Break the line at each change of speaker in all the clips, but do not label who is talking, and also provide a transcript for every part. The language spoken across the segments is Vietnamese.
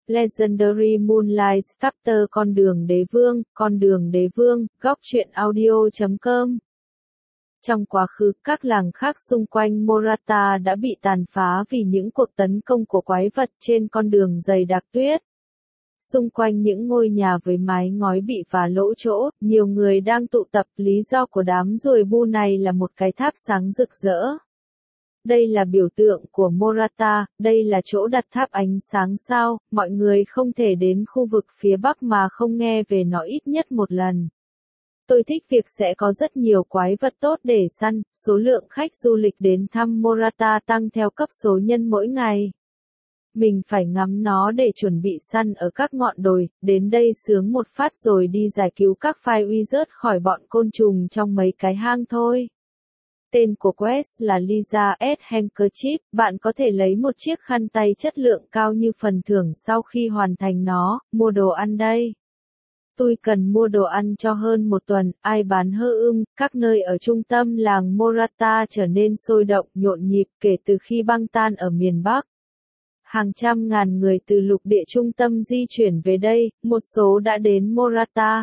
Legendary Moonlight Chapter Con đường đế vương, góc truyện audio.com. Trong quá khứ, các làng khác xung quanh Morata đã bị tàn phá vì những cuộc tấn công của quái vật trên con đường dày đặc tuyết. Xung quanh những ngôi nhà với mái ngói bị phá lỗ chỗ, nhiều người đang tụ tập. Lý do của đám ruồi bu này là một cái tháp sáng rực rỡ. Đây là biểu tượng của Morata, đây là chỗ đặt tháp ánh sáng sao, mọi người không thể đến khu vực phía Bắc mà không nghe về nó ít nhất một lần. Tôi thích việc sẽ có rất nhiều quái vật tốt để săn, số lượng khách du lịch đến thăm Morata tăng theo cấp số nhân mỗi ngày. Mình phải ngắm nó để chuẩn bị săn ở các ngọn đồi, đến đây sướng một phát rồi đi giải cứu các phai wizard khỏi bọn côn trùng trong mấy cái hang thôi. Tên của quest là Lisa S. Handkerchief, bạn có thể lấy một chiếc khăn tay chất lượng cao như phần thưởng sau khi hoàn thành nó, mua đồ ăn đây. Tôi cần mua đồ ăn cho hơn một tuần, ai bán hơ các nơi ở trung tâm làng Morata trở nên sôi động, nhộn nhịp kể từ khi băng tan ở miền Bắc. Hàng trăm ngàn người từ lục địa trung tâm di chuyển về đây, một số đã đến Morata.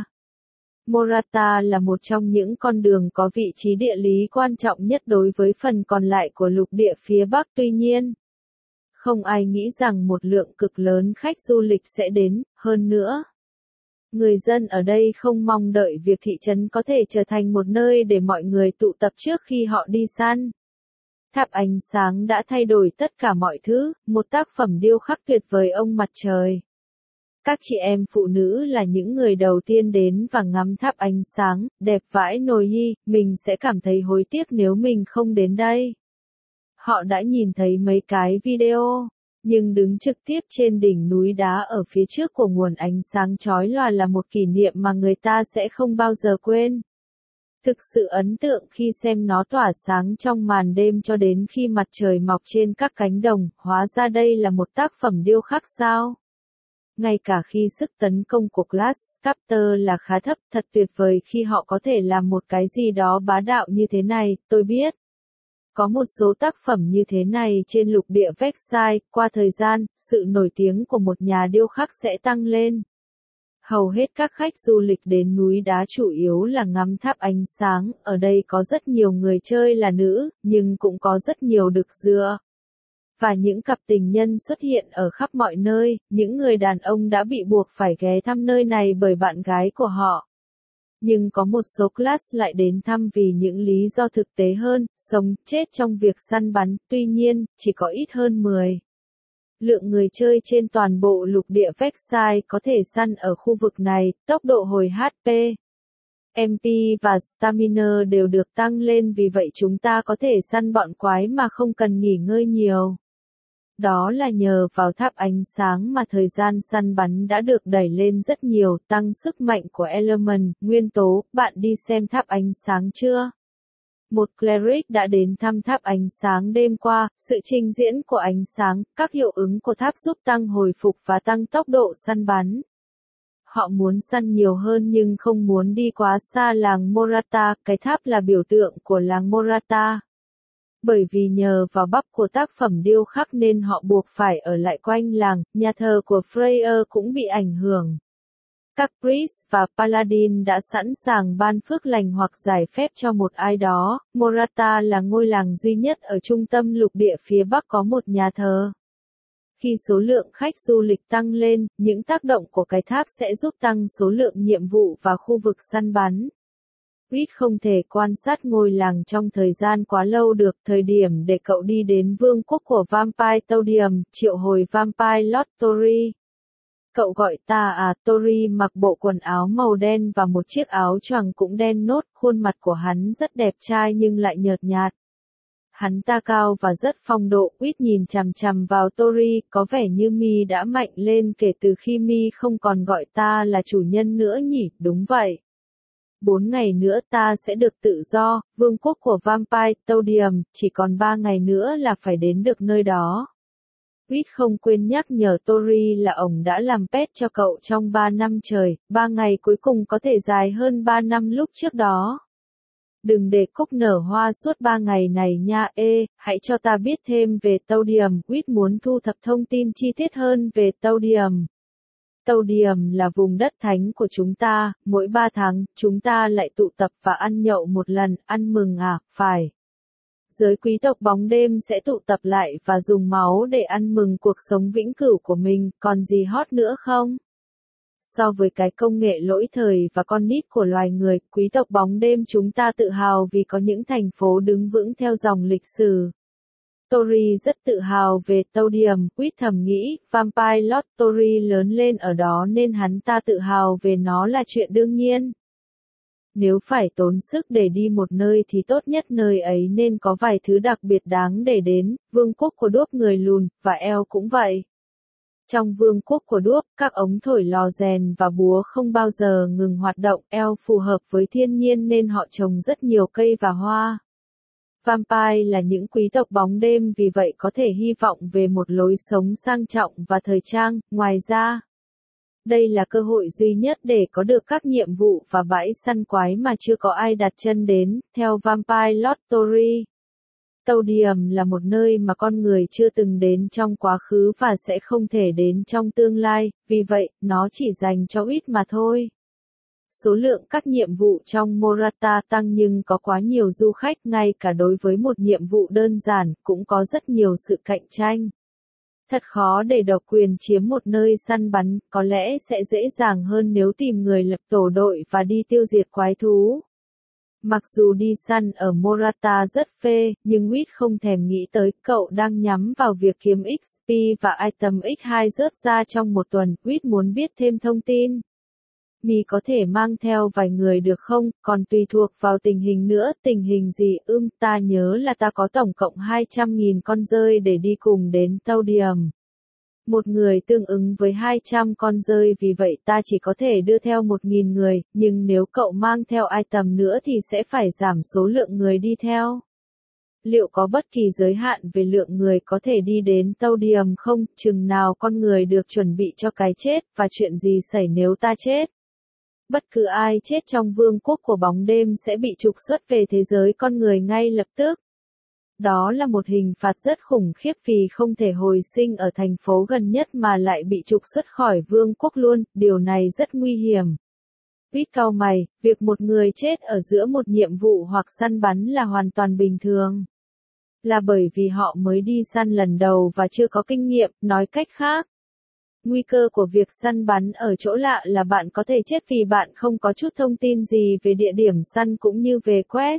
Morata là một trong những con đường có vị trí địa lý quan trọng nhất đối với phần còn lại của lục địa phía Bắc. Tuy nhiên, không ai nghĩ rằng một lượng cực lớn khách du lịch sẽ đến, hơn nữa. Người dân ở đây không mong đợi việc thị trấn có thể trở thành một nơi để mọi người tụ tập trước khi họ đi săn. Tháp ánh sáng đã thay đổi tất cả mọi thứ, một tác phẩm điêu khắc tuyệt vời ông mặt trời. Các chị em phụ nữ là những người đầu tiên đến và ngắm tháp ánh sáng, đẹp vãi nồi mình sẽ cảm thấy hối tiếc nếu mình không đến đây. Họ đã nhìn thấy mấy cái video, nhưng đứng trực tiếp trên đỉnh núi đá ở phía trước của nguồn ánh sáng chói lòa là một kỷ niệm mà người ta sẽ không bao giờ quên. Thực sự ấn tượng khi xem nó tỏa sáng trong màn đêm cho đến khi mặt trời mọc trên các cánh đồng, hóa ra đây là một tác phẩm điêu khắc sao? Ngay cả khi sức tấn công của Glasscaptor là khá thấp, thật tuyệt vời khi họ có thể làm một cái gì đó bá đạo như thế này, tôi biết. Có một số tác phẩm như thế này trên lục địa Vexai, qua thời gian, sự nổi tiếng của một nhà điêu khắc sẽ tăng lên. Hầu hết các khách du lịch đến núi đá chủ yếu là ngắm tháp ánh sáng, ở đây có rất nhiều người chơi là nữ, nhưng cũng có rất nhiều đực dựa. Và những cặp tình nhân xuất hiện ở khắp mọi nơi, những người đàn ông đã bị buộc phải ghé thăm nơi này bởi bạn gái của họ. Nhưng có một số class lại đến thăm vì những lý do thực tế hơn, sống, chết trong việc săn bắn, tuy nhiên, chỉ có ít hơn 10. Lượng người chơi trên toàn bộ lục địa Vexai có thể săn ở khu vực này, tốc độ hồi HP, MP và Stamina đều được tăng lên vì vậy chúng ta có thể săn bọn quái mà không cần nghỉ ngơi nhiều. Đó là nhờ vào tháp ánh sáng mà thời gian săn bắn đã được đẩy lên rất nhiều, tăng sức mạnh của element, nguyên tố. Bạn đi xem tháp ánh sáng chưa? Một cleric đã đến thăm tháp ánh sáng đêm qua, sự trình diễn của ánh sáng, các hiệu ứng của tháp giúp tăng hồi phục và tăng tốc độ săn bắn. Họ muốn săn nhiều hơn nhưng không muốn đi quá xa làng Morata, cái tháp là biểu tượng của làng Morata. Bởi vì nhờ vào bắp của tác phẩm điêu khắc nên họ buộc phải ở lại quanh làng, nhà thờ của Freyr cũng bị ảnh hưởng. Các priest và paladin đã sẵn sàng ban phước lành hoặc giải phép cho một ai đó. Morata là ngôi làng duy nhất ở trung tâm lục địa phía Bắc có một nhà thờ. Khi số lượng khách du lịch tăng lên, những tác động của cái tháp sẽ giúp tăng số lượng nhiệm vụ và khu vực săn bắn. Quýt không thể quan sát ngôi làng trong thời gian quá lâu được, thời điểm để cậu đi đến vương quốc của Vampire Todium, triệu hồi Vampire Lord Tori. Cậu gọi ta à? Tori mặc bộ quần áo màu đen và một chiếc áo choàng cũng đen nốt, khuôn mặt của hắn rất đẹp trai nhưng lại nhợt nhạt. Hắn ta cao và rất phong độ, Quýt nhìn chằm chằm vào Tori, có vẻ như mi đã mạnh lên kể từ khi mi không còn gọi ta là chủ nhân nữa nhỉ, đúng vậy. 4 ngày nữa ta sẽ được tự do, vương quốc của Vampire Todium, chỉ còn 3 ngày nữa là phải đến được nơi đó. Quýt không quên nhắc nhở Tori là ông đã làm pet cho cậu trong 3 năm trời, 3 ngày cuối cùng có thể dài hơn 3 năm lúc trước đó. Đừng để cúc nở hoa suốt 3 ngày này nha. Hãy cho ta biết thêm về Todium. Quýt muốn thu thập thông tin chi tiết hơn về Todium. Todium là vùng đất thánh của chúng ta, mỗi 3 tháng, chúng ta lại tụ tập và ăn nhậu một lần, ăn mừng à, phải. Giới quý tộc bóng đêm sẽ tụ tập lại và dùng máu để ăn mừng cuộc sống vĩnh cửu của mình, còn gì hot nữa không? So với cái công nghệ lỗi thời và con nít của loài người, quý tộc bóng đêm chúng ta tự hào vì có những thành phố đứng vững theo dòng lịch sử. Tori rất tự hào về Todium, Quýt thầm nghĩ, Vampire Lord Tori lớn lên ở đó nên hắn ta tự hào về nó là chuyện đương nhiên. Nếu phải tốn sức để đi một nơi thì tốt nhất nơi ấy nên có vài thứ đặc biệt đáng để đến, vương quốc của đuốc người lùn, và eo cũng vậy. Trong vương quốc của đuốc, các ống thổi lò rèn và búa không bao giờ ngừng hoạt động, eo phù hợp với thiên nhiên nên họ trồng rất nhiều cây và hoa. Vampire là những quý tộc bóng đêm vì vậy có thể hy vọng về một lối sống sang trọng và thời trang, ngoài ra. Đây là cơ hội duy nhất để có được các nhiệm vụ và bãi săn quái mà chưa có ai đặt chân đến, theo Vampire Lord Tori. Todium là một nơi mà con người chưa từng đến trong quá khứ và sẽ không thể đến trong tương lai, vì vậy, nó chỉ dành cho ít mà thôi. Số lượng các nhiệm vụ trong Morata tăng nhưng có quá nhiều du khách ngay cả đối với một nhiệm vụ đơn giản, cũng có rất nhiều sự cạnh tranh. Thật khó để độc quyền chiếm một nơi săn bắn, có lẽ sẽ dễ dàng hơn nếu tìm người lập tổ đội và đi tiêu diệt quái thú. Mặc dù đi săn ở Morata rất phê, nhưng Wit không thèm nghĩ tới cậu đang nhắm vào việc kiếm XP và item X2 rớt ra trong một tuần. Wit muốn biết thêm thông tin. Mì có thể mang theo vài người được không, còn tùy thuộc vào tình hình nữa, tình hình gì, ta nhớ là ta có tổng cộng 200.000 con dơi để đi cùng đến Todium. Một người tương ứng với 200 con dơi vì vậy ta chỉ có thể đưa theo 1.000 người, nhưng nếu cậu mang theo item nữa thì sẽ phải giảm số lượng người đi theo. Liệu có bất kỳ giới hạn về lượng người có thể đi đến Todium không, chừng nào con người được chuẩn bị cho cái chết, và chuyện gì xảy nếu ta chết? Bất cứ ai chết trong vương quốc của bóng đêm sẽ bị trục xuất về thế giới con người ngay lập tức. Đó là một hình phạt rất khủng khiếp vì không thể hồi sinh ở thành phố gần nhất mà lại bị trục xuất khỏi vương quốc luôn, điều này rất nguy hiểm. Pete cau mày, việc một người chết ở giữa một nhiệm vụ hoặc săn bắn là hoàn toàn bình thường. Là bởi vì họ mới đi săn lần đầu và chưa có kinh nghiệm, nói cách khác. Nguy cơ của việc săn bắn ở chỗ lạ là bạn có thể chết vì bạn không có chút thông tin gì về địa điểm săn cũng như về quest.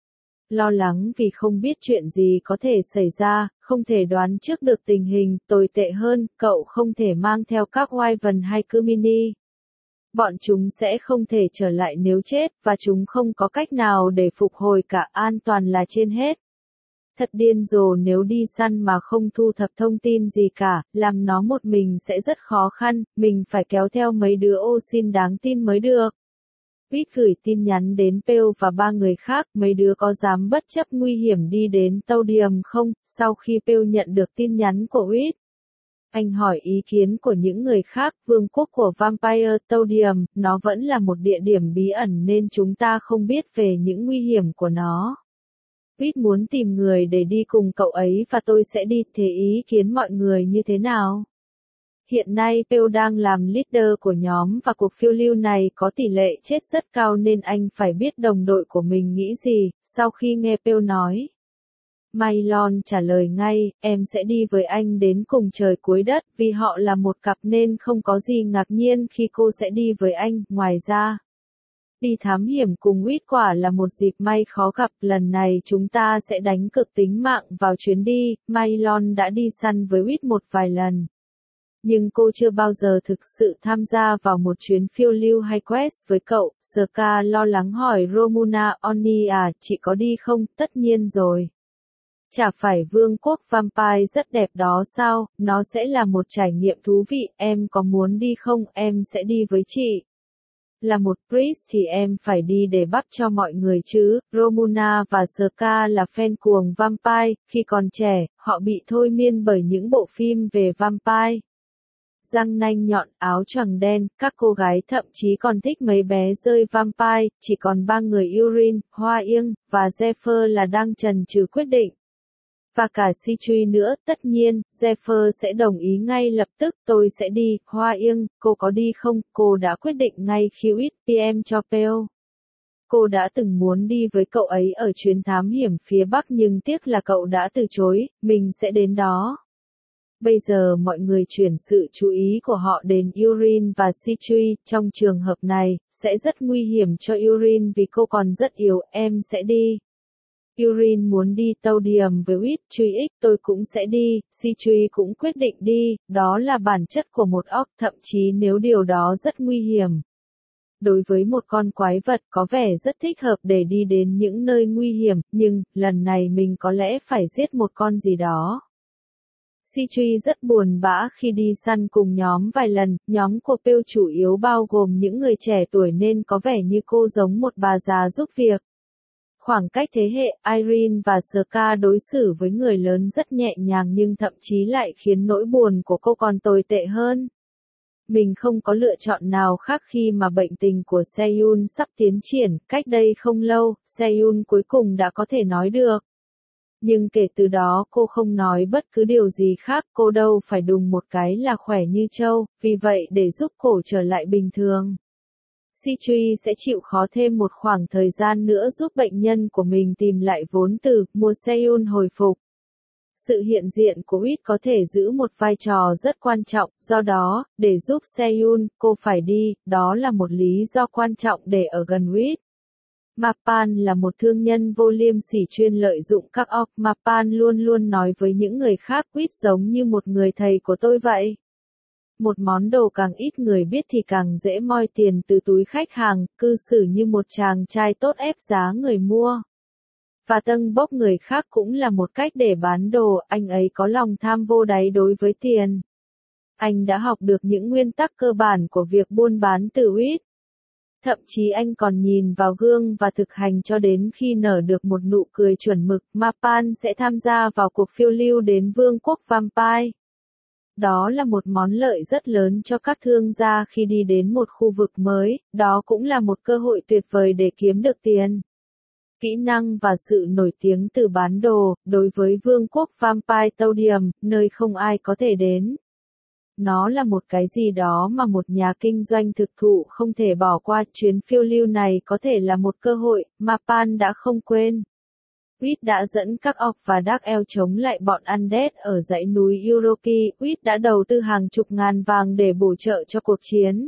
Lo lắng vì không biết chuyện gì có thể xảy ra, không thể đoán trước được tình hình, tồi tệ hơn, cậu không thể mang theo các wyvern hay cư mini. Bọn chúng sẽ không thể trở lại nếu chết, và chúng không có cách nào để phục hồi cả, an toàn là trên hết. Thật điên rồ nếu đi săn mà không thu thập thông tin gì cả, làm nó một mình sẽ rất khó khăn, mình phải kéo theo mấy đứa ô xin đáng tin mới được. Pete gửi tin nhắn đến Pale và 3 người khác, mấy đứa có dám bất chấp nguy hiểm đi đến Todium không, sau khi Pale nhận được tin nhắn của Pete. Anh hỏi ý kiến của những người khác, vương quốc của Vampire Todium, nó vẫn là một địa điểm bí ẩn nên chúng ta không biết về những nguy hiểm của nó. Pete muốn tìm người để đi cùng cậu ấy và tôi sẽ đi, thế ý kiến mọi người như thế nào? Hiện nay Pale đang làm leader của nhóm và cuộc phiêu lưu này có tỷ lệ chết rất cao nên anh phải biết đồng đội của mình nghĩ gì, sau khi nghe Pale nói. Mailon trả lời ngay, em sẽ đi với anh đến cùng trời cuối đất, vì họ là một cặp nên không có gì ngạc nhiên khi cô sẽ đi với anh, ngoài ra. Đi thám hiểm cùng Wit quả là một dịp may khó gặp, lần này chúng ta sẽ đánh cược tính mạng vào chuyến đi, Mailon đã đi săn với Wit một vài lần. Nhưng cô chưa bao giờ thực sự tham gia vào một chuyến phiêu lưu hay quest với cậu, Ska lo lắng hỏi Romuna, Oni à, chị có đi không, tất nhiên rồi. Chả phải vương quốc vampire rất đẹp đó sao, nó sẽ là một trải nghiệm thú vị, em có muốn đi không, em sẽ đi với chị. Là một priest thì em phải đi để bắp cho mọi người chứ, Romuna và Ska là fan cuồng vampire, khi còn trẻ, họ bị thôi miên bởi những bộ phim về vampire. Răng nanh nhọn, áo choàng đen, các cô gái thậm chí còn thích mấy bé rơi vampire, chỉ còn 3 người Urin, Hoa Yên, và Zephyr là đang chần chừ quyết định. Và cả Sichui nữa, tất nhiên, Zephyr sẽ đồng ý ngay lập tức, tôi sẽ đi, Hoa Yên, cô có đi không? Cô đã quyết định ngay khi Wit PM cho Peo. Cô đã từng muốn đi với cậu ấy ở chuyến thám hiểm phía Bắc nhưng tiếc là cậu đã từ chối, mình sẽ đến đó. Bây giờ mọi người chuyển sự chú ý của họ đến Yurin và Sichui, trong trường hợp này, sẽ rất nguy hiểm cho Yurin vì cô còn rất yếu, em sẽ đi. Yurin muốn đi tàu điểm với Wit, Chui X, tôi cũng sẽ đi, Sichui cũng quyết định đi, đó là bản chất của một orc, thậm chí nếu điều đó rất nguy hiểm. Đối với một con quái vật có vẻ rất thích hợp để đi đến những nơi nguy hiểm, nhưng, lần này mình có lẽ phải giết một con gì đó. Sichui rất buồn bã khi đi săn cùng nhóm vài lần, nhóm của Peo chủ yếu bao gồm những người trẻ tuổi nên có vẻ như cô giống một bà già giúp việc. Khoảng cách thế hệ, Irene và Ska đối xử với người lớn rất nhẹ nhàng nhưng thậm chí lại khiến nỗi buồn của cô còn tồi tệ hơn. Mình không có lựa chọn nào khác khi mà bệnh tình của Seyun sắp tiến triển, cách đây không lâu, Seyun cuối cùng đã có thể nói được. Nhưng kể từ đó cô không nói bất cứ điều gì khác, cô đâu phải đùng một cái là khỏe như trâu, vì vậy để giúp cổ trở lại bình thường. Sichui sẽ chịu khó thêm một khoảng thời gian nữa giúp bệnh nhân của mình tìm lại vốn từ, mùa Seyun hồi phục. Sự hiện diện của Wit có thể giữ một vai trò rất quan trọng, do đó, để giúp Seyun, cô phải đi, đó là một lý do quan trọng để ở gần Wit. Mapan là một thương nhân vô liêm sỉ chuyên lợi dụng các orc. Mapan luôn luôn nói với những người khác Wit giống như một người thầy của tôi vậy. Một món đồ càng ít người biết thì càng dễ moi tiền từ túi khách hàng, cư xử như một chàng trai tốt ép giá người mua. Và tâng bốc người khác cũng là một cách để bán đồ, anh ấy có lòng tham vô đáy đối với tiền. Anh đã học được những nguyên tắc cơ bản của việc buôn bán từ Wit. Thậm chí anh còn nhìn vào gương và thực hành cho đến khi nở được một nụ cười chuẩn mực. Mapan sẽ tham gia vào cuộc phiêu lưu đến Vương quốc Vampire. Đó là một món lợi rất lớn cho các thương gia khi đi đến một khu vực mới, đó cũng là một cơ hội tuyệt vời để kiếm được tiền. Kỹ năng và sự nổi tiếng từ bán đồ, đối với Vương quốc Vampire Taudium, nơi không ai có thể đến. Nó là một cái gì đó mà một nhà kinh doanh thực thụ không thể bỏ qua, chuyến phiêu lưu này có thể là một cơ hội, Mapan đã không quên. Wit đã dẫn các orc và Dark Elf chống lại bọn Undead ở dãy núi Uroki, Wit đã đầu tư hàng chục ngàn vàng để bổ trợ cho cuộc chiến.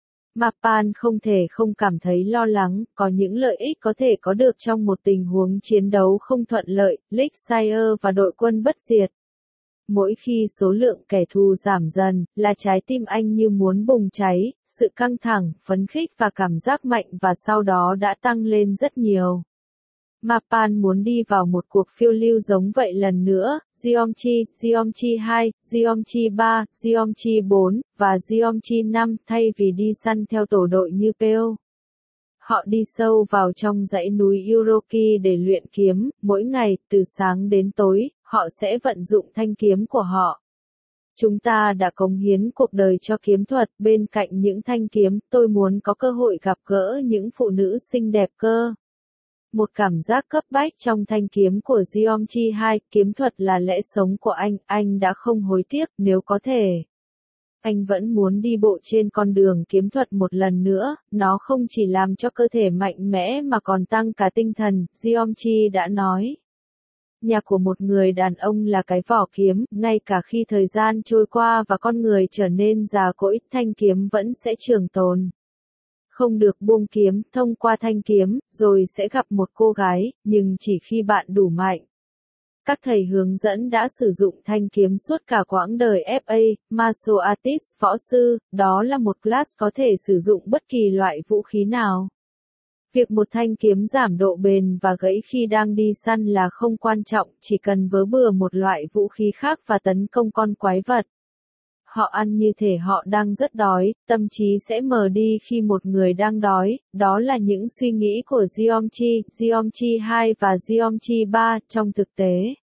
Mapan không thể không cảm thấy lo lắng, có những lợi ích có thể có được trong một tình huống chiến đấu không thuận lợi, Elixir và đội quân bất diệt. Mỗi khi số lượng kẻ thù giảm dần, là trái tim anh như muốn bùng cháy, sự căng thẳng, phấn khích và cảm giác mạnh và sau đó đã tăng lên rất nhiều. Mapan muốn đi vào một cuộc phiêu lưu giống vậy lần nữa, Geomchi, Geomchi 2, Geomchi 3, Geomchi 4, và Geomchi 5 thay vì đi săn theo tổ đội như Peo. Họ đi sâu vào trong dãy núi Uroki để luyện kiếm, mỗi ngày, từ sáng đến tối, họ sẽ vận dụng thanh kiếm của họ. Chúng ta đã cống hiến cuộc đời cho kiếm thuật, bên cạnh những thanh kiếm, tôi muốn có cơ hội gặp gỡ những phụ nữ xinh đẹp cơ. Một cảm giác cấp bách trong thanh kiếm của Geomchi 2, kiếm thuật là lẽ sống của anh đã không hối tiếc, nếu có thể. Anh vẫn muốn đi bộ trên con đường kiếm thuật một lần nữa, nó không chỉ làm cho cơ thể mạnh mẽ mà còn tăng cả tinh thần, Geomchi đã nói. Nhà của một người đàn ông là cái vỏ kiếm, ngay cả khi thời gian trôi qua và con người trở nên già cỗi, thanh kiếm vẫn sẽ trường tồn. Không được buông kiếm, thông qua thanh kiếm, rồi sẽ gặp một cô gái, nhưng chỉ khi bạn đủ mạnh. Các thầy hướng dẫn đã sử dụng thanh kiếm suốt cả quãng đời FA, Martial Artist, võ sư, đó là một class có thể sử dụng bất kỳ loại vũ khí nào. Việc một thanh kiếm giảm độ bền và gãy khi đang đi săn là không quan trọng, chỉ cần vớ bừa một loại vũ khí khác và tấn công con quái vật. Họ ăn như thể họ đang rất đói, tâm trí sẽ mờ đi khi một người đang đói, đó là những suy nghĩ của Geomchi, Geomchi 2 và Geomchi 3, trong thực tế.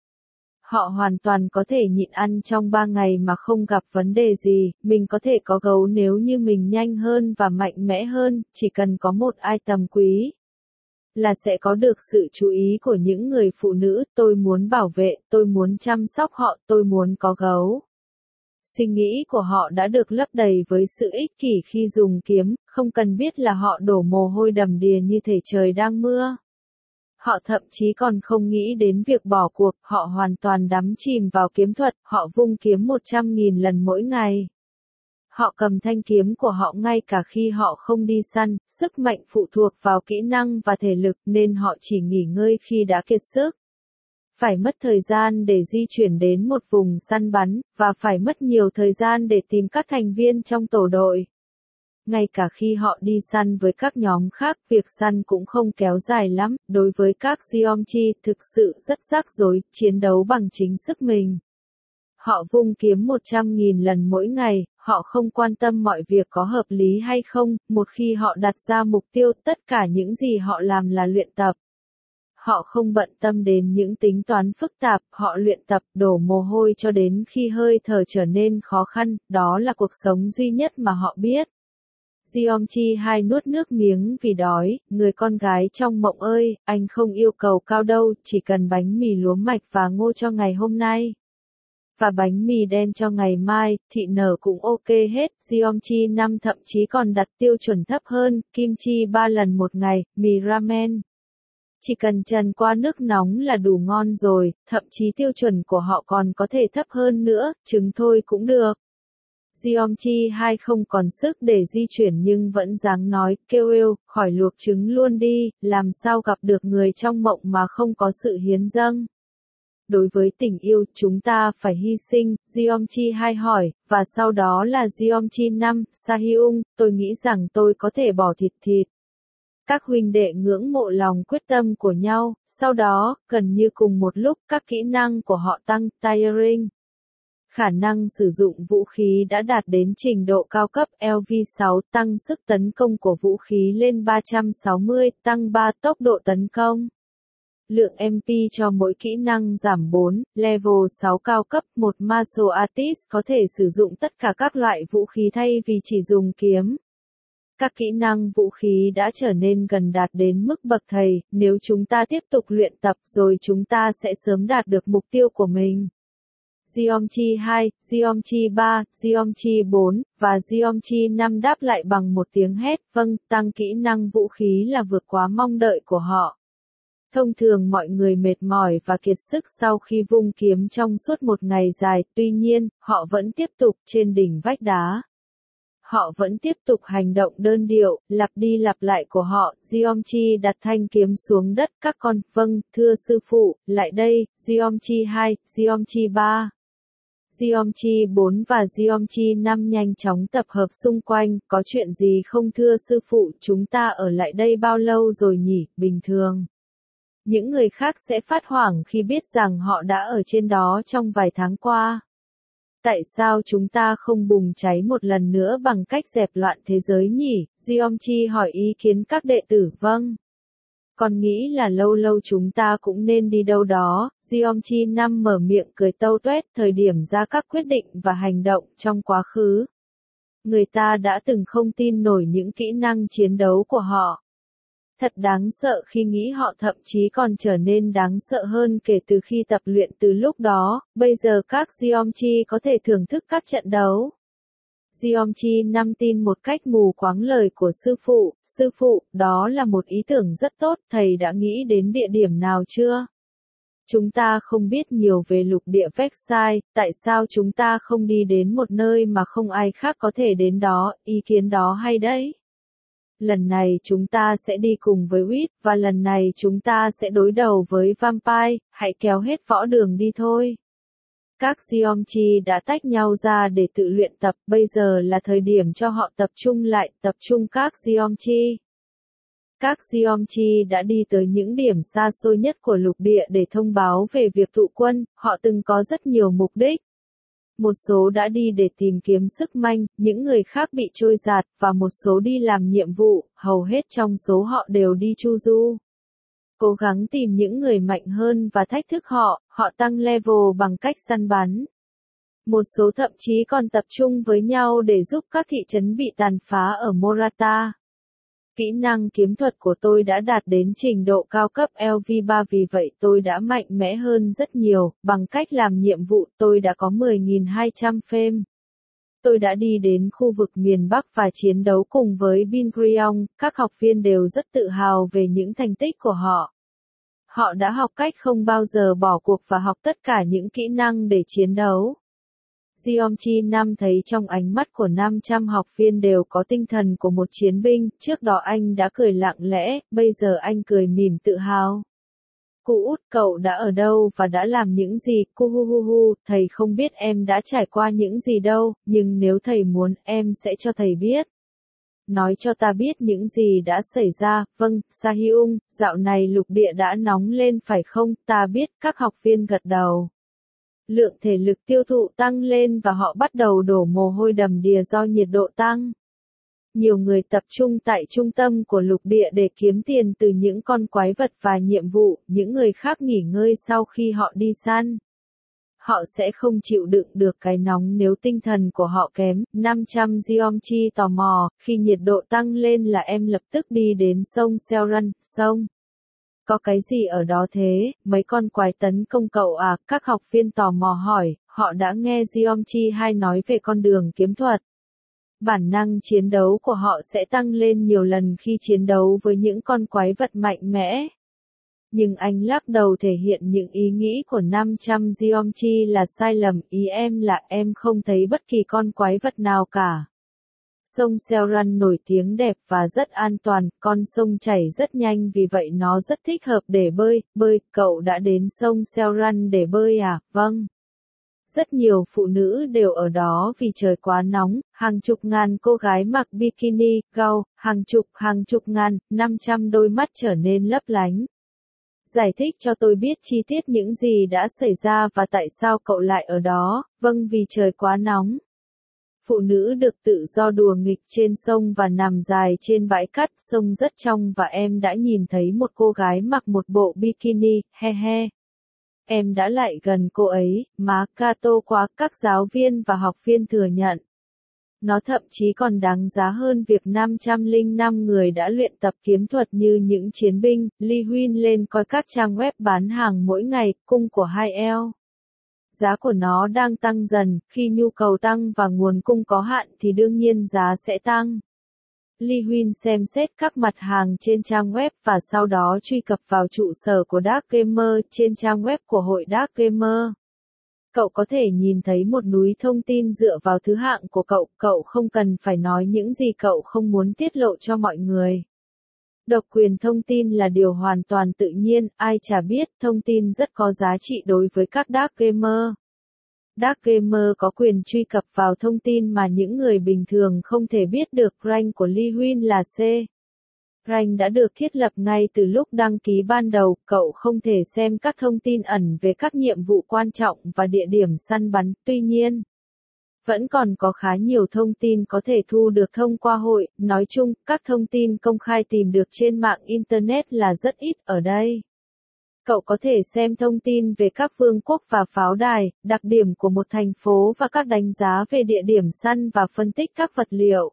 Họ hoàn toàn có thể nhịn ăn trong 3 ngày mà không gặp vấn đề gì, mình có thể có gấu nếu như mình nhanh hơn và mạnh mẽ hơn, chỉ cần có một item quý. là sẽ có được sự chú ý của những người phụ nữ, tôi muốn bảo vệ, tôi muốn chăm sóc họ, tôi muốn có gấu. Suy nghĩ của họ đã được lấp đầy với sự ích kỷ khi dùng kiếm, không cần biết là họ đổ mồ hôi đầm đìa như thể trời đang mưa. Họ thậm chí còn không nghĩ đến việc bỏ cuộc, họ hoàn toàn đắm chìm vào kiếm thuật, họ vung kiếm 100.000 lần mỗi ngày. Họ cầm thanh kiếm của họ ngay cả khi họ không đi săn, sức mạnh phụ thuộc vào kỹ năng và thể lực nên họ chỉ nghỉ ngơi khi đã kiệt sức. Phải mất thời gian để di chuyển đến một vùng săn bắn, và phải mất nhiều thời gian để tìm các thành viên trong tổ đội. Ngay cả khi họ đi săn với các nhóm khác, việc săn cũng không kéo dài lắm, đối với các Geomchi thực sự rất rắc rối, chiến đấu bằng chính sức mình. Họ vung kiếm 100.000 lần mỗi ngày, họ không quan tâm mọi việc có hợp lý hay không, một khi họ đặt ra mục tiêu, tất cả những gì họ làm là luyện tập. Họ không bận tâm đến những tính toán phức tạp, họ luyện tập, đổ mồ hôi cho đến khi hơi thở trở nên khó khăn, đó là cuộc sống duy nhất mà họ biết. Geomchi 2 nuốt nước miếng vì đói, người con gái trong mộng ơi, anh không yêu cầu cao đâu, chỉ cần bánh mì lúa mạch và ngô cho ngày hôm nay. Và bánh mì đen cho ngày mai, thị nở cũng ok hết, Geomchi 5 thậm chí còn đặt tiêu chuẩn thấp hơn, kim chi 3 lần một ngày, mì ramen. Chỉ cần trần qua nước nóng là đủ ngon rồi, thậm chí tiêu chuẩn của họ còn có thể thấp hơn nữa, trứng thôi cũng được. Geomchi 2 không còn sức để di chuyển nhưng vẫn dáng nói, kêu êu, khỏi luộc trứng luôn đi, làm sao gặp được người trong mộng mà không có sự hiến dâng. Đối với tình yêu, chúng ta phải hy sinh, Geomchi 2 hỏi, và sau đó là Geomchi 5, Sahyung, tôi nghĩ rằng tôi có thể bỏ thịt. Các huynh đệ ngưỡng mộ lòng quyết tâm của nhau, sau đó, gần như cùng một lúc, các kỹ năng của họ tăng, tiring. Khả năng sử dụng vũ khí đã đạt đến trình độ cao cấp LV6, tăng sức tấn công của vũ khí lên 360, tăng 3 tốc độ tấn công. Lượng MP cho mỗi kỹ năng giảm 4, level 6 cao cấp, một martial artist có thể sử dụng tất cả các loại vũ khí thay vì chỉ dùng kiếm. Các kỹ năng vũ khí đã trở nên gần đạt đến mức bậc thầy, nếu chúng ta tiếp tục luyện tập rồi chúng ta sẽ sớm đạt được mục tiêu của mình. Geomchi 2, Geomchi 3, Geomchi 4, và Geomchi 5 đáp lại bằng một tiếng hét, vâng, tăng kỹ năng vũ khí là vượt quá mong đợi của họ. Thông thường mọi người mệt mỏi và kiệt sức sau khi vung kiếm trong suốt một ngày dài, tuy nhiên, họ vẫn tiếp tục trên đỉnh vách đá. Họ vẫn tiếp tục hành động đơn điệu, lặp đi lặp lại của họ, Geomchi đặt thanh kiếm xuống đất, các con, vâng, thưa sư phụ, lại đây, Geomchi 2, Geomchi 3. Geomchi 4 và Geomchi 5 nhanh chóng tập hợp xung quanh, có chuyện gì không thưa sư phụ, chúng ta ở lại đây bao lâu rồi nhỉ, bình thường. Những người khác sẽ phát hoảng khi biết rằng họ đã ở trên đó trong vài tháng qua. Tại sao chúng ta không bùng cháy một lần nữa bằng cách dẹp loạn thế giới nhỉ? Geomchi hỏi ý kiến các đệ tử, vâng. Con nghĩ là lâu lâu chúng ta cũng nên đi đâu đó, Geomchi 5 mở miệng cười tâu tuét, thời điểm ra các quyết định và hành động trong quá khứ. Người ta đã từng không tin nổi những kỹ năng chiến đấu của họ. Thật đáng sợ khi nghĩ họ thậm chí còn trở nên đáng sợ hơn kể từ khi tập luyện từ lúc đó, bây giờ các Geomchi có thể thưởng thức các trận đấu. Geomchi 5 tin một cách mù quáng lời của sư phụ, đó là một ý tưởng rất tốt, thầy đã nghĩ đến địa điểm nào chưa? Chúng ta không biết nhiều về lục địa Vexai, tại sao chúng ta không đi đến một nơi mà không ai khác có thể đến đó, ý kiến đó hay đấy. Lần này chúng ta sẽ đi cùng với Wit, và lần này chúng ta sẽ đối đầu với Vampire, hãy kéo hết võ đường đi thôi. Các Geomchi đã tách nhau ra để tự luyện tập, bây giờ là thời điểm cho họ tập trung lại, tập trung các Geomchi. Các Geomchi đã đi tới những điểm xa xôi nhất của lục địa để thông báo về việc tụ quân, họ từng có rất nhiều mục đích. Một số đã đi để tìm kiếm sức manh, những người khác bị trôi dạt, và một số đi làm nhiệm vụ, hầu hết trong số họ đều đi chu du. Cố gắng tìm những người mạnh hơn và thách thức họ tăng level bằng cách săn bắn. Một số thậm chí còn tập trung với nhau để giúp các thị trấn bị tàn phá ở Morata. Kỹ năng kiếm thuật của tôi đã đạt đến trình độ cao cấp LV3 vì vậy tôi đã mạnh mẽ hơn rất nhiều, bằng cách làm nhiệm vụ tôi đã có 10.200 phêm. Tôi đã đi đến khu vực miền Bắc và chiến đấu cùng với Bin Gurion, các học viên đều rất tự hào về những thành tích của họ. Họ đã học cách không bao giờ bỏ cuộc và học tất cả những kỹ năng để chiến đấu. Jeomchi Nam thấy trong ánh mắt của 500 học viên đều có tinh thần của một chiến binh, trước đó anh đã cười lặng lẽ, bây giờ anh cười mỉm tự hào. Cụ út cậu đã ở đâu và đã làm những gì, Kuhuhuhu, thầy không biết em đã trải qua những gì đâu, nhưng nếu thầy muốn em sẽ cho thầy biết. Nói cho ta biết những gì đã xảy ra, vâng, Sahyung, dạo này lục địa đã nóng lên phải không, ta biết, các học viên gật đầu. Lượng thể lực tiêu thụ tăng lên và họ bắt đầu đổ mồ hôi đầm đìa do nhiệt độ tăng. Nhiều người tập trung tại trung tâm của lục địa để kiếm tiền từ những con quái vật và nhiệm vụ, những người khác nghỉ ngơi sau khi họ đi săn. Họ sẽ không chịu đựng được cái nóng nếu tinh thần của họ kém. 500 Jeomchi tò mò, khi nhiệt độ tăng lên là em lập tức đi đến sông Seoran, sông. Có cái gì ở đó thế, mấy con quái tấn công cậu à, các học viên tò mò hỏi, họ đã nghe Jeomchi 2 nói về con đường kiếm thuật. Bản năng chiến đấu của họ sẽ tăng lên nhiều lần khi chiến đấu với những con quái vật mạnh mẽ. Nhưng anh lắc đầu thể hiện những ý nghĩ của 500 Jeomchi là sai lầm, ý em là em không thấy bất kỳ con quái vật nào cả. Sông Seoran nổi tiếng đẹp và rất an toàn, con sông chảy rất nhanh vì vậy nó rất thích hợp để bơi, cậu đã đến sông Seoran để bơi à, vâng. Rất nhiều phụ nữ đều ở đó vì trời quá nóng, hàng chục ngàn cô gái mặc bikini, gao, hàng chục ngàn, 500 đôi mắt trở nên lấp lánh. Giải thích cho tôi biết chi tiết những gì đã xảy ra và tại sao cậu lại ở đó, vâng vì trời quá nóng. Phụ nữ được tự do đùa nghịch trên sông và nằm dài trên bãi cát, sông rất trong và em đã nhìn thấy một cô gái mặc một bộ bikini, he he. Em đã lại gần cô ấy, má Kato quá, các giáo viên và học viên thừa nhận. Nó thậm chí còn đáng giá hơn việc 505 người đã luyện tập kiếm thuật như những chiến binh. Lee Huynh lên coi các trang web bán hàng mỗi ngày, cung của 2L. Giá của nó đang tăng dần, khi nhu cầu tăng và nguồn cung có hạn thì đương nhiên giá sẽ tăng. Lee Huynh xem xét các mặt hàng trên trang web và sau đó truy cập vào trụ sở của Dark Gamer trên trang web của hội Dark Gamer. Cậu có thể nhìn thấy một núi thông tin dựa vào thứ hạng của cậu không cần phải nói những gì cậu không muốn tiết lộ cho mọi người. Độc quyền thông tin là điều hoàn toàn tự nhiên, ai chả biết, thông tin rất có giá trị đối với các Dark Gamer. Dark Gamer có quyền truy cập vào thông tin mà những người bình thường không thể biết được. Rank của Lee Huynh là C. Rank đã được thiết lập ngay từ lúc đăng ký ban đầu, cậu không thể xem các thông tin ẩn về các nhiệm vụ quan trọng và địa điểm săn bắn, tuy nhiên, vẫn còn có khá nhiều thông tin có thể thu được thông qua hội, nói chung, các thông tin công khai tìm được trên mạng Internet là rất ít ở đây. Cậu có thể xem thông tin về các vương quốc và pháo đài, đặc điểm của một thành phố và các đánh giá về địa điểm săn và phân tích các vật liệu.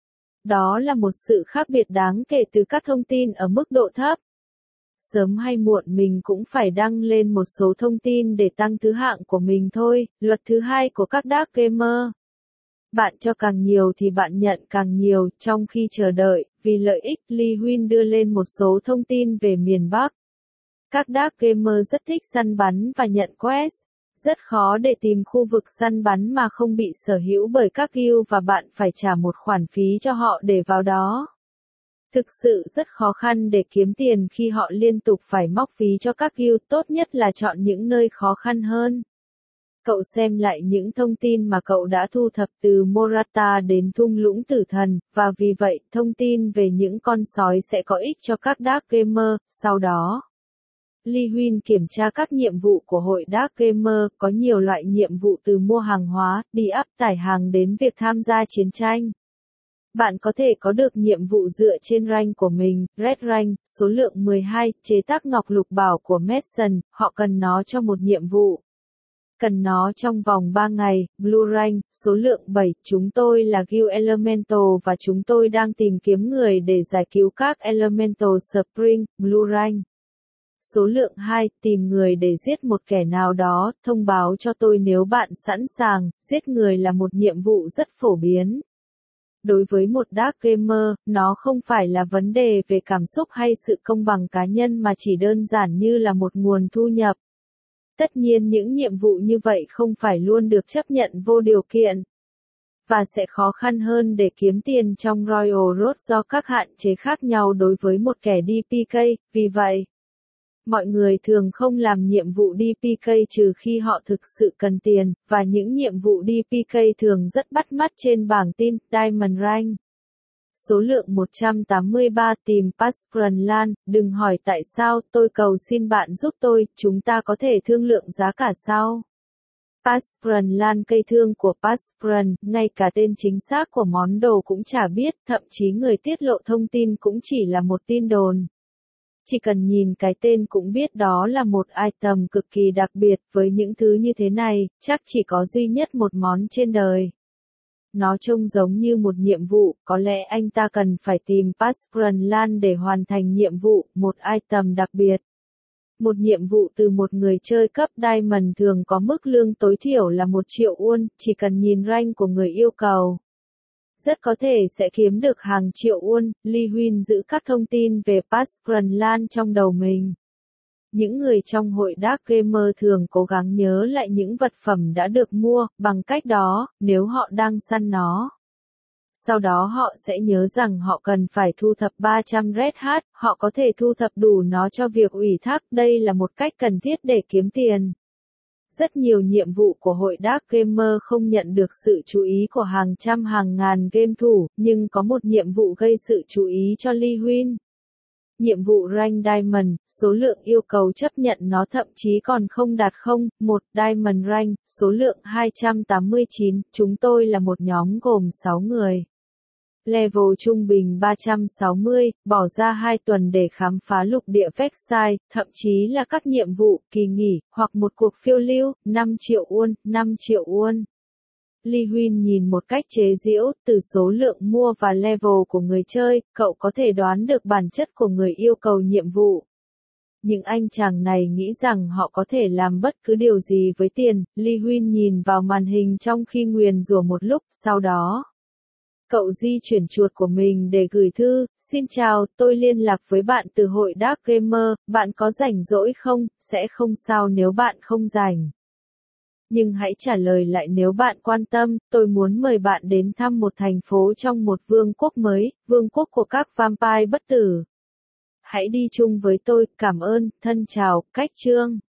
Đó là một sự khác biệt đáng kể từ các thông tin ở mức độ thấp. Sớm hay muộn mình cũng phải đăng lên một số thông tin để tăng thứ hạng của mình thôi, luật thứ hai của các Dark Gamer. Bạn cho càng nhiều thì bạn nhận càng nhiều, trong khi chờ đợi, vì lợi ích, Lee Huynh đưa lên một số thông tin về miền Bắc. Các Dark Gamer rất thích săn bắn và nhận quest. Rất khó để tìm khu vực săn bắn mà không bị sở hữu bởi các guild và bạn phải trả một khoản phí cho họ để vào đó. Thực sự rất khó khăn để kiếm tiền khi họ liên tục phải móc phí cho các guild, tốt nhất là chọn những nơi khó khăn hơn. Cậu xem lại những thông tin mà cậu đã thu thập từ Morata đến thung lũng tử thần, và vì vậy, thông tin về những con sói sẽ có ích cho các Dark Gamer. Sau đó, Lee Huynh kiểm tra các nhiệm vụ của hội Dark Gamer, có nhiều loại nhiệm vụ từ mua hàng hóa, đi up tải hàng đến việc tham gia chiến tranh. Bạn có thể có được nhiệm vụ dựa trên rank của mình, Red Rank, số lượng 12, chế tác ngọc lục bảo của Mason, họ cần nó cho một nhiệm vụ. Cần nó trong vòng 3 ngày, Blue Rank, số lượng 7, chúng tôi là Guild Elemental và chúng tôi đang tìm kiếm người để giải cứu các Elemental Spring, Blue Rank. Số lượng 2, tìm người để giết một kẻ nào đó, thông báo cho tôi nếu bạn sẵn sàng, giết người là một nhiệm vụ rất phổ biến. Đối với một Dark Gamer, nó không phải là vấn đề về cảm xúc hay sự công bằng cá nhân mà chỉ đơn giản như là một nguồn thu nhập. Tất nhiên những nhiệm vụ như vậy không phải luôn được chấp nhận vô điều kiện, và sẽ khó khăn hơn để kiếm tiền trong Royal Road do các hạn chế khác nhau đối với một kẻ DPK, vì vậy, mọi người thường không làm nhiệm vụ DPK trừ khi họ thực sự cần tiền, và những nhiệm vụ DPK thường rất bắt mắt trên bảng tin, Diamond Rank. Số lượng 183 tìm Passpran Lan, đừng hỏi tại sao, tôi cầu xin bạn giúp tôi, chúng ta có thể thương lượng giá cả sau. Passpran Lan cây thương của Passpran, ngay cả tên chính xác của món đồ cũng chả biết, thậm chí người tiết lộ thông tin cũng chỉ là một tin đồn. Chỉ cần nhìn cái tên cũng biết đó là một item cực kỳ đặc biệt, với những thứ như thế này, chắc chỉ có duy nhất một món trên đời. Nó trông giống như một nhiệm vụ, có lẽ anh ta cần phải tìm Passpran Lan để hoàn thành nhiệm vụ, một item đặc biệt. Một nhiệm vụ từ một người chơi cấp Diamond thường có mức lương tối thiểu là 1 triệu won, chỉ cần nhìn rank của người yêu cầu. Rất có thể sẽ kiếm được hàng triệu won, Lee Huynh giữ các thông tin về Passpran Lan trong đầu mình. Những người trong hội Dark Gamer thường cố gắng nhớ lại những vật phẩm đã được mua, bằng cách đó, nếu họ đang săn nó. Sau đó họ sẽ nhớ rằng họ cần phải thu thập 300 Red Hat, họ có thể thu thập đủ nó cho việc ủy thác, đây là một cách cần thiết để kiếm tiền. Rất nhiều nhiệm vụ của hội Dark Gamer không nhận được sự chú ý của hàng trăm hàng ngàn game thủ, nhưng có một nhiệm vụ gây sự chú ý cho Lee Huynh. Nhiệm vụ Rank Diamond, số lượng yêu cầu chấp nhận nó thậm chí còn không đạt 1 Diamond Rank, số lượng 289, chúng tôi là một nhóm gồm 6 người. Level trung bình 360, bỏ ra 2 tuần để khám phá lục địa Vexai, thậm chí là các nhiệm vụ, kỳ nghỉ, hoặc một cuộc phiêu lưu, 5 triệu won, 5 triệu won. Lee Huynh nhìn một cách chế giễu, từ số lượng mua và level của người chơi, cậu có thể đoán được bản chất của người yêu cầu nhiệm vụ. Những anh chàng này nghĩ rằng họ có thể làm bất cứ điều gì với tiền, Lee Huynh nhìn vào màn hình trong khi nguyền rủa một lúc, sau đó. Cậu di chuyển chuột của mình để gửi thư, xin chào, tôi liên lạc với bạn từ hội Dark Gamer, bạn có rảnh rỗi không, sẽ không sao nếu bạn không rảnh. Nhưng hãy trả lời lại nếu bạn quan tâm, tôi muốn mời bạn đến thăm một thành phố trong một vương quốc mới, vương quốc của các vampire bất tử. Hãy đi chung với tôi, cảm ơn, thân chào, cách chương.